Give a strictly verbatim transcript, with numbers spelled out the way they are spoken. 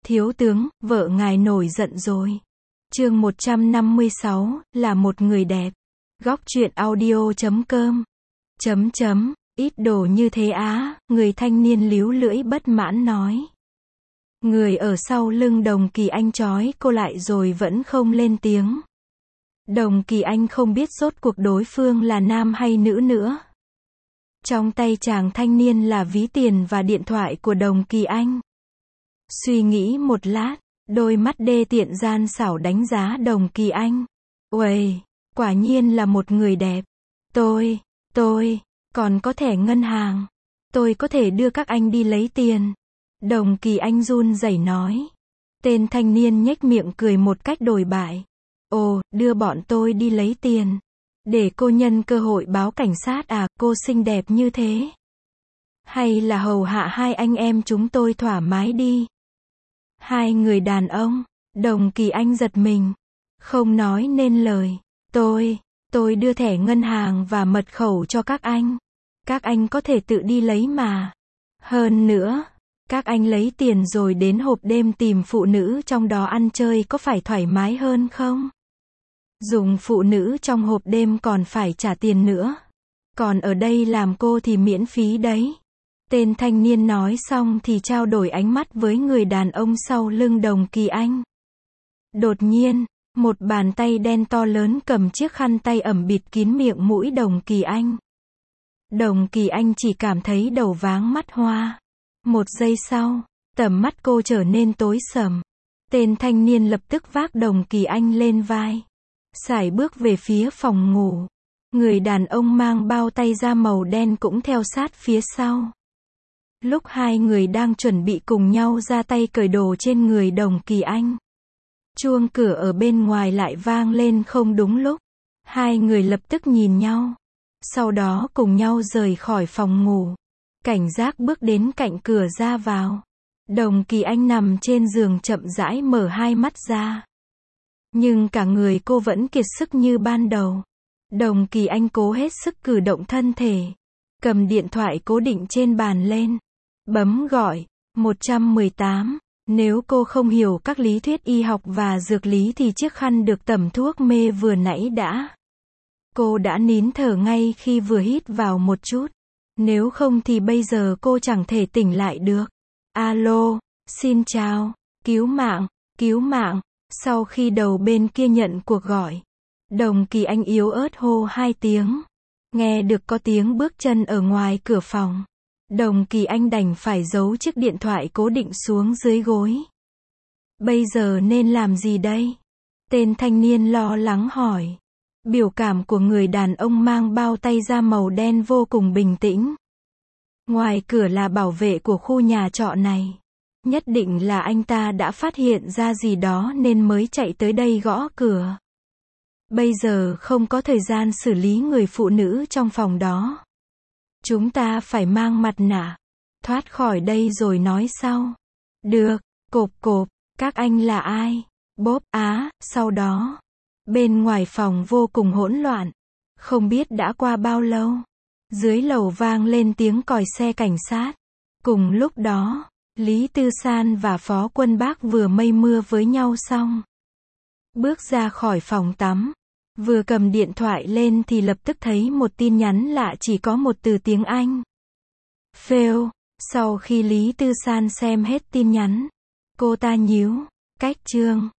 Thiếu tướng, vợ ngài nổi giận rồi. Chương một trăm năm mươi sáu, là một người đẹp. Góc truyện audio chấm com. Chấm chấm, ít đồ như thế á, người thanh niên líu lưỡi bất mãn nói. Người ở sau lưng Đồng Kỳ Anh trói cô lại rồi vẫn không lên tiếng. Đồng Kỳ Anh không biết rốt cuộc đối phương là nam hay nữ nữa. Trong tay chàng thanh niên là ví tiền và điện thoại của Đồng Kỳ Anh. Suy nghĩ một lát, đôi mắt đê tiện gian xảo đánh giá Đồng Kỳ Anh. Uầy, quả nhiên là một người đẹp. Tôi, tôi, còn có thẻ ngân hàng. Tôi có thể đưa các anh đi lấy tiền. Đồng Kỳ Anh run rẩy nói. Tên thanh niên nhếch miệng cười một cách đồi bại. Ồ, đưa bọn tôi đi lấy tiền. Để cô nhân cơ hội báo cảnh sát à, cô xinh đẹp như thế. Hay là hầu hạ hai anh em chúng tôi thoải mái đi. Hai người đàn ông, Đồng Kỳ Anh giật mình. Không nói nên lời. Tôi, tôi đưa thẻ ngân hàng và mật khẩu cho các anh. Các anh có thể tự đi lấy mà. Hơn nữa, các anh lấy tiền rồi đến hộp đêm tìm phụ nữ trong đó ăn chơi có phải thoải mái hơn không? Dùng phụ nữ trong hộp đêm còn phải trả tiền nữa. Còn ở đây làm cô thì miễn phí đấy. Tên thanh niên nói xong thì trao đổi ánh mắt với người đàn ông sau lưng Đồng Kỳ Anh. Đột nhiên, một bàn tay đen to lớn cầm chiếc khăn tay ẩm bịt kín miệng mũi Đồng Kỳ Anh. Đồng Kỳ Anh chỉ cảm thấy đầu váng mắt hoa. Một giây sau, tầm mắt cô trở nên tối sầm. Tên thanh niên lập tức vác Đồng Kỳ Anh lên vai. Sải bước về phía phòng ngủ. Người đàn ông mang bao tay da màu đen cũng theo sát phía sau. Lúc hai người đang chuẩn bị cùng nhau ra tay cởi đồ trên người Đồng Kỳ Anh, chuông cửa ở bên ngoài lại vang lên không đúng lúc. Hai người lập tức nhìn nhau. Sau đó cùng nhau rời khỏi phòng ngủ. Cảnh giác bước đến cạnh cửa ra vào. Đồng Kỳ Anh nằm trên giường chậm rãi mở hai mắt ra. Nhưng cả người cô vẫn kiệt sức như ban đầu. Đồng Kỳ Anh cố hết sức cử động thân thể. Cầm điện thoại cố định trên bàn lên. Bấm gọi, một trăm mười tám. Nếu cô không hiểu các lý thuyết y học và dược lý thì chiếc khăn được tẩm thuốc mê vừa nãy đã. Cô đã nín thở ngay khi vừa hít vào một chút. Nếu không thì bây giờ cô chẳng thể tỉnh lại được. Alo, xin chào, cứu mạng, cứu mạng. Sau khi đầu bên kia nhận cuộc gọi, Đồng Kỳ Anh yếu ớt hô hai tiếng. Nghe được có tiếng bước chân ở ngoài cửa phòng. Đồng Kỳ Anh đành phải giấu chiếc điện thoại cố định xuống dưới gối. Bây giờ nên làm gì đây? Tên thanh niên lo lắng hỏi. Biểu cảm của người đàn ông mang bao tay da màu đen vô cùng bình tĩnh. Ngoài cửa là bảo vệ của khu nhà trọ này. Nhất định là anh ta đã phát hiện ra gì đó nên mới chạy tới đây gõ cửa. Bây giờ không có thời gian xử lý người phụ nữ trong phòng đó. Chúng ta phải mang mặt nạ. Thoát khỏi đây rồi nói sau. Được, cộp cộp, các anh là ai? Bốp á, sau đó. Bên ngoài phòng vô cùng hỗn loạn. Không biết đã qua bao lâu. Dưới lầu vang lên tiếng còi xe cảnh sát. Cùng lúc đó, Lý Tư San và Phó Quân Bác vừa mây mưa với nhau xong. Bước ra khỏi phòng tắm. Vừa cầm điện thoại lên thì lập tức thấy một tin nhắn lạ chỉ có một từ tiếng Anh. Fail. Sau khi Lý Tư San xem hết tin nhắn, cô ta nhíu. Cách chương.